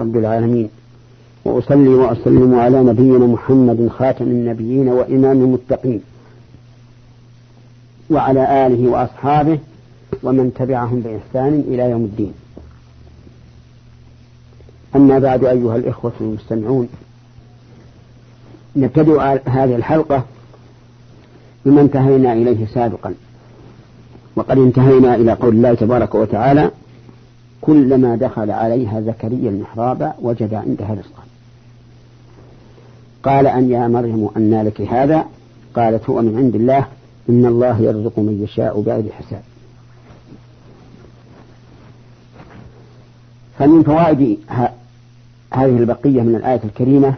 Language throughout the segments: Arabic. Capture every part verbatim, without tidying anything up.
رب العالمين، وأصلي وأسلم على نبينا محمد خاتم النبيين وإمام المتقين، وعلى آله وأصحابه ومن تبعهم بإحسان إلى يوم الدين. أما بعد، أيها الإخوة المستمعون، نبتدئ هذه الحلقة بما انتهينا إليه سابقا، وقد انتهينا إلى قول الله تبارك وتعالى: كلما دخل عليها زكريا المحراب وجد عندها رزقا قال أن يا مريم أنى لك هذا؟ قالت هو من عند الله إن الله يرزق من يشاء بغير حساب. فمن فوائد هذه البقية من الآية الكريمة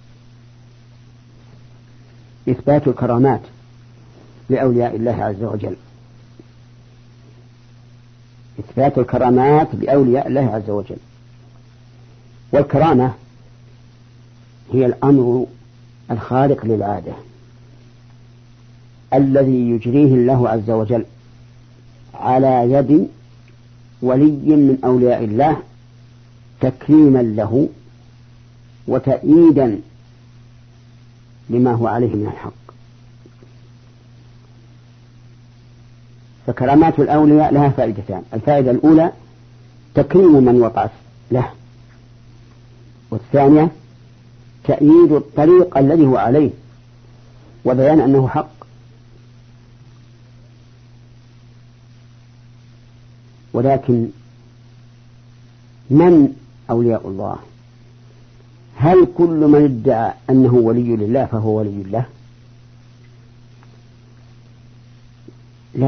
إثبات الكرامات لأولياء الله عز وجل، إثبات الكرامات لأولياء الله عز وجل. والكرامة هي الأمر الخارق للعادة الذي يجريه الله عز وجل على يد ولي من أولياء الله تكريما له وتأييدا لما هو عليه من الحق. فكرامات الأولياء لها فائدتان: الفائدة الأولى تكريم من وقعت له، والثانية تأييد الطريق الذي هو عليه وبيان أنه حق. ولكن من أولياء الله؟ هل كل من ادعى أنه ولي لله فهو ولي الله؟ لا،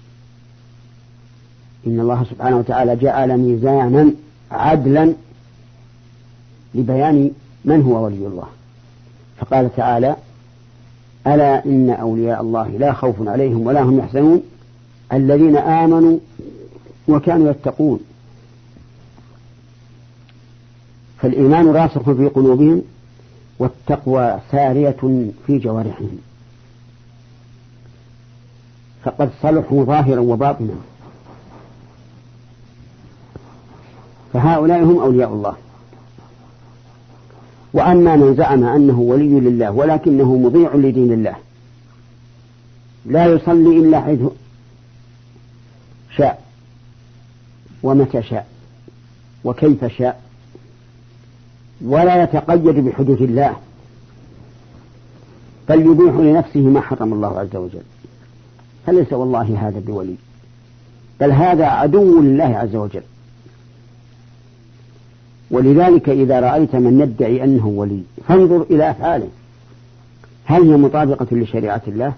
إن الله سبحانه وتعالى جعل ميزانا عدلا لبيان من هو ولي الله، فقال تعالى: ألا إن أولياء الله لا خوف عليهم ولا هم يحزنون الذين آمنوا وكانوا يتقون. فالإيمان راسخ في قلوبهم والتقوى سارية في جوارحهم، فقد صلحوا ظاهرا وباطنا، فهؤلاء هم أولياء الله. وأما من زعم أنه ولي لله ولكنه مضيع لدين الله، لا يصلي إلا حيث شاء ومتى شاء وكيف شاء، ولا يتقيد بحدود الله، بل يبيح لنفسه ما حرم الله عز وجل، فليس والله هذا بولي، بل هذا عدو لله عز وجل. ولذلك إذا رأيت من يدعي أنه ولي فانظر إلى أفعاله، هل هي مطابقة لشريعة الله؟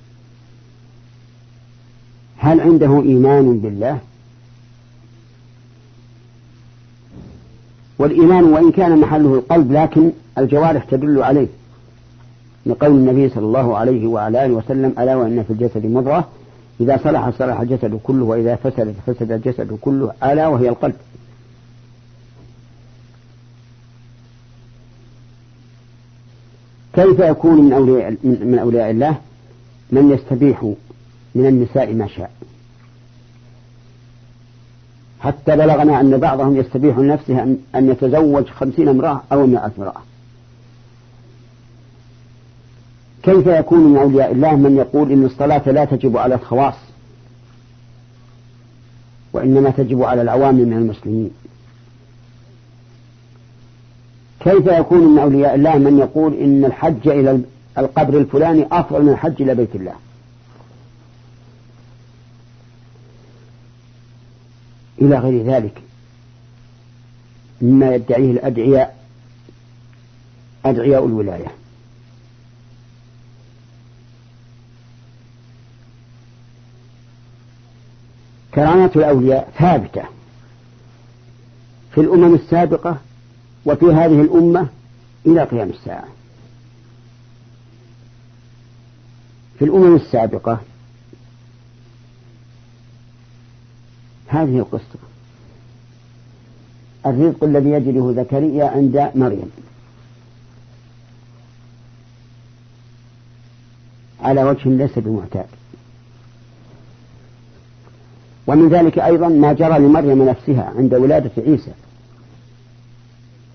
هل عنده إيمان بالله؟ والإيمان وإن كان محله القلب لكن الجوارح تدل عليه، لقول النبي صلى الله عليه وعلى آله وسلم: ألا وإن في الجسد مضغة إذا صلح صلح الجسد كله وإذا فسد فسد الجسد كله، ألا وهي القلب. كيف يكون من أولياء, من أولياء الله من يستبيح من النساء ما شاء، حتى بلغنا أن بعضهم يستبيح لنفسه أن يتزوج خمسين امرأة أو مئة امرأة؟ كيف يكون من أولياء الله من يقول إن الصلاة لا تجب على الخواص وإنما تجب على العوام من المسلمين؟ كيف يكون من أولياء الله من يقول إن الحج إلى القبر الفلاني أفضل من الحج إلى بيت الله؟ إلى غير ذلك مما يدعيه الأدعياء أدعياء الولاية. كرامات الأولياء ثابتة في الأمم السابقة وفي هذه الأمة إلى قيام الساعة. في الأمم السابقة هذه القصة: الرزق الذي يجده زكريا عند مريم على وجه ليس بمعتاد. ومن ذلك أيضا ما جرى لمريم نفسها عند ولادة عيسى،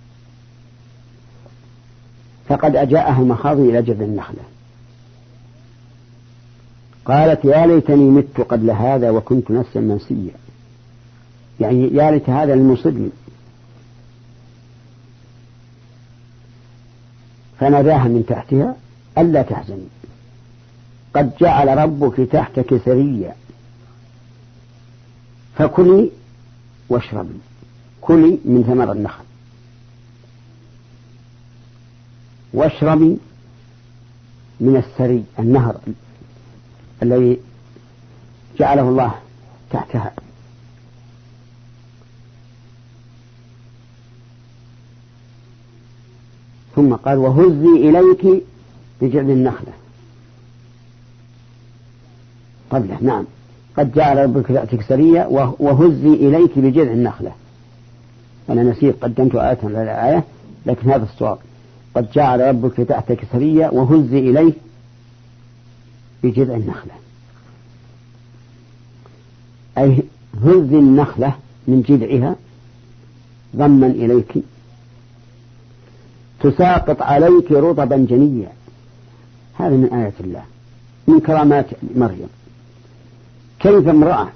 فقد أجاءها المخاض إلى جذع النخلة قالت يا ليتني مت قبل هذا وكنت نفسا منسيا، يعني يا ليت هذا المصيبني. فناداها من تحتها ألا تحزني قد جعل ربك تحتك سريا فكلي واشربي، كلي من ثمر النخل واشربي من السري النهر الذي جعله الله تحتها. ثم قال وهزي إليك بجذع النخلة قبله. نعم قد جعل ربك تحتك سريا وهزي إليك بجذع النخلة. أنا نسيت قدمت آية على الآية لكن هذا الصواب. قد جعل ربك تحتك سريا وهزي إليه بجذع النخلة، أي هزي النخلة من جذعها ضما إليك تساقط عليك رطبا جنيا. هذا من آيات الله من كرامات مريم. كيف امرأة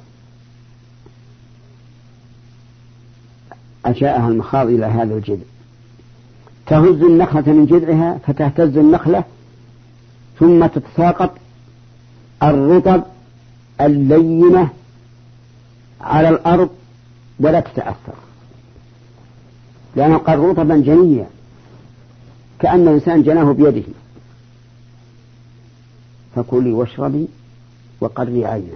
أجاءها المخاض إلى هذا الجذع تهز النخلة من جذعها فتهتز النخلة ثم تتساقط الرطب اللينة على الأرض ولا تتأثر، لأنه قال رطبا جنيا كأن الإنسان جناه بيده. فكلي واشربي وقري عينا.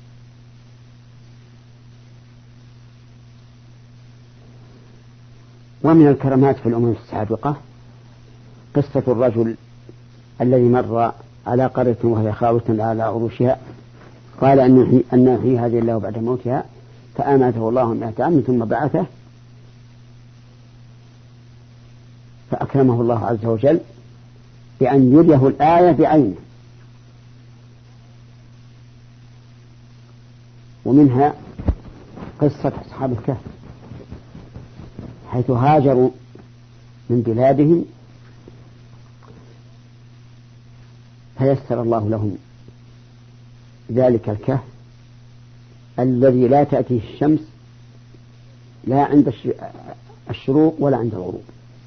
ومن الكرامات في الأمم السابقة قصة الرجل الذي مر على قرية وهي خاوية على عروشها قال أن يحيي هذه الله بعد موتها فأماته الله مئة عام ثم بعثه فأكرمه الله عز وجل بأن يريه الآية بعينه. ومنها قصة أصحاب الكهف حيث هاجروا من بلادهم فيسر الله لهم ذلك الكهف الذي لا تأتيه الشمس لا عند الشروق ولا عند الغروب،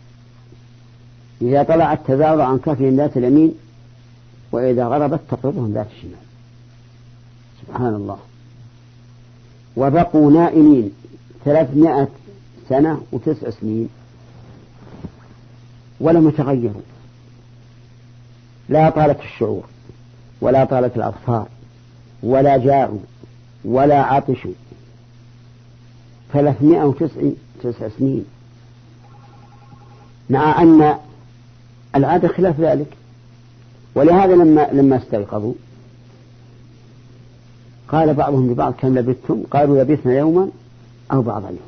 إذا طلعت تزاور عن كهفهم ذات اليمين وإذا غربت تقرضهم ذات الشمال. سبحان الله. وبقوا نائمين ثلاثمائة سنة وتسع سنين ولم يتغيروا، لا طالت الشعور ولا طالت الأظفار ولا جاعوا ولا عطشوا. ثلاثمائة وتسع سنين، مع أن العادة خلاف ذلك. ولهذا لما لما استيقظوا قال بعضهم لبعض كم لبثتم؟ قالوا لبثنا يوما أو بعض اليوم.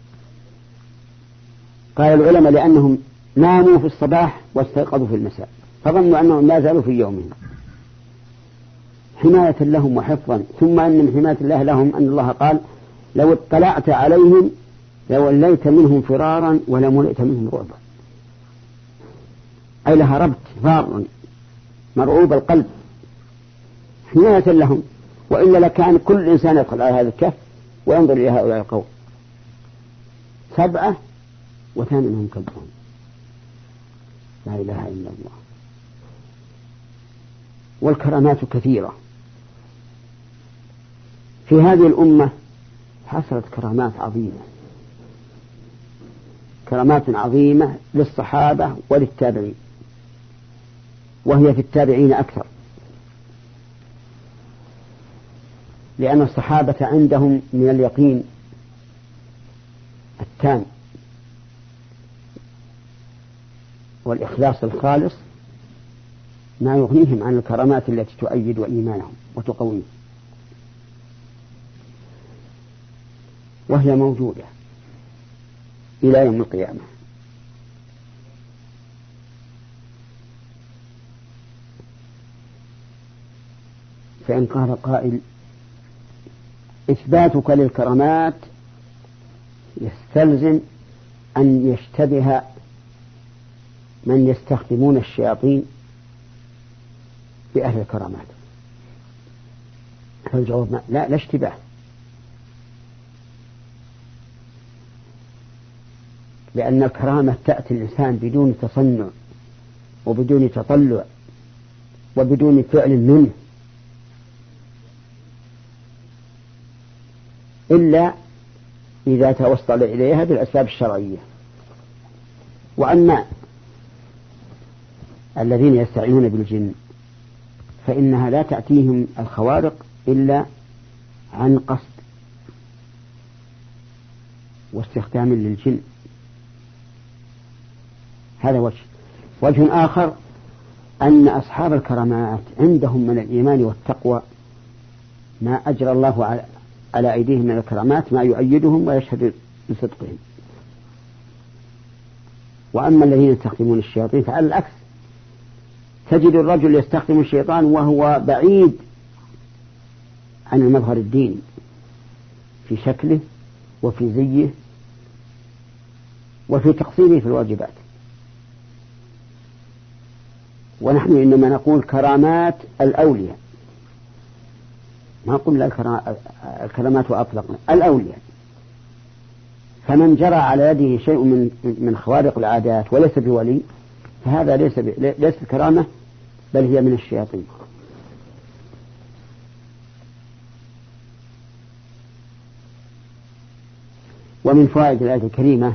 قال العلماء لأنهم ناموا في الصباح واستيقظوا في المساء فظنوا أنهم ما زالوا في يومهم حماية لهم وحفظا. ثم أن من حماية الله لهم أن الله قال لو اطلعت عليهم لوليت منهم فرارا ولملئت منهم رعبا، أي لها ربط فارا مرعوب القلب حماية لهم. وإلا لكان كل إنسان يدخل على هذا الكهف وينظر إلى هؤلاء القوم سبعة وثامنهم كلبهم. لا إله إلا الله. والكرامات كثيرة في هذه الأمة، حصلت كرامات عظيمة، كرامات عظيمة للصحابة وللتابعين، وهي في التابعين أكثر، لأن الصحابة عندهم من اليقين التام والإخلاص الخالص ما يغنيهم عن الكرامات التي تؤيد إيمانهم وتقويه، وهي موجودة إلى يوم القيامة. فإن قال قائل إثباتك للكرامات يستلزم أن يشتبه من يستخدمون الشياطين بأهل الكرامات؟ فالجواب لا لا اشتباه، لأن الكرامة تأتي الإنسان بدون تصنع وبدون تطلع وبدون فعل منه، إلا إذا توصل إليها بالأسباب الشرعية. وأما الذين يستعينون بالجن فإنها لا تأتيهم الخوارق إلا عن قصد واستخدام للجن. هذا وجه. وجه آخر أن أصحاب الكرامات عندهم من الإيمان والتقوى ما أجرى الله على أيديهم من الكرامات ما يؤيدهم ويشهد بصدقهم. وأما الذين يستخدمون الشياطين فعلى العكس، تجد الرجل يستخدم الشيطان وهو بعيد عن المظهر الديني في شكله وفي زيه وفي تقصيره في الواجبات. ونحن إنما نقول كرامات الأولياء، ما قلنا الكرامات وأطلقنا الأولياء. فمن جرى على يده شيء من من خوارق العادات وليس بولي فهذا ليس ليس كرامة، بل هي من الشياطين. ومن فوائد الآية الكريمة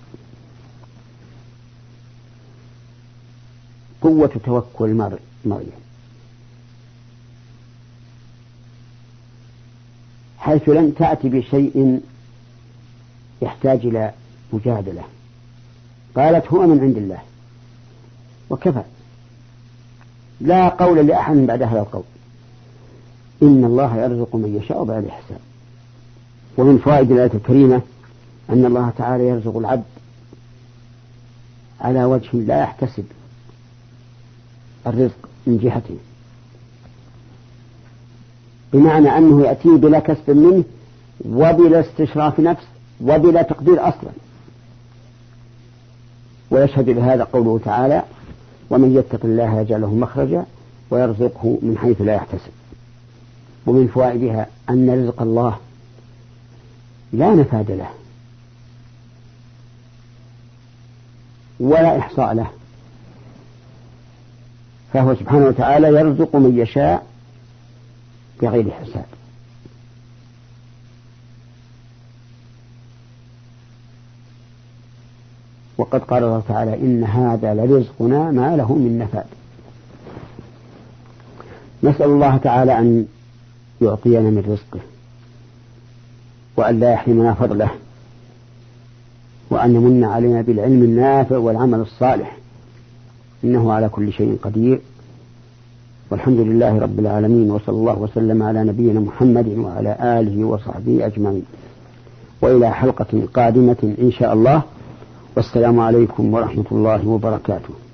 قوة توكل مريم، حيث لم تأتي بشيء يحتاج إلى مجادلة، قالت هو من عند الله وكفى، لا قول لأحد بعد هذا القول، إن الله يرزق من يشاء بغير حساب. ومن فوائد الآية الكريمة أن الله تعالى يرزق العبد على وجه لا يحتسب الرزق من جهته، بمعنى أنه يأتيه بلا كسب منه وبلا استشراف نفس وبلا تقدير أصلا. ويشهد لهذا قوله تعالى ومن يتق الله يجعل له مخرجا ويرزقه من حيث لا يحتسب. ومن فوائدها أن رزق الله لا نفاد له ولا إحصاء له، فهو سبحانه وتعالى يرزق من يشاء بغير حساب. وقد قال الله تعالى إن هذا لرزقنا ما له من نفاد. نسأل الله تعالى أن يعطينا من رزقه وأن لا يحرمنا فضله، وأن يمن علينا بالعلم النافع والعمل الصالح، إنه على كل شيء قدير. والحمد لله رب العالمين، وصلى الله وسلم على نبينا محمد وعلى آله وصحبه أجمعين، وإلى حلقة قادمة إن شاء الله، والسلام عليكم ورحمة الله وبركاته.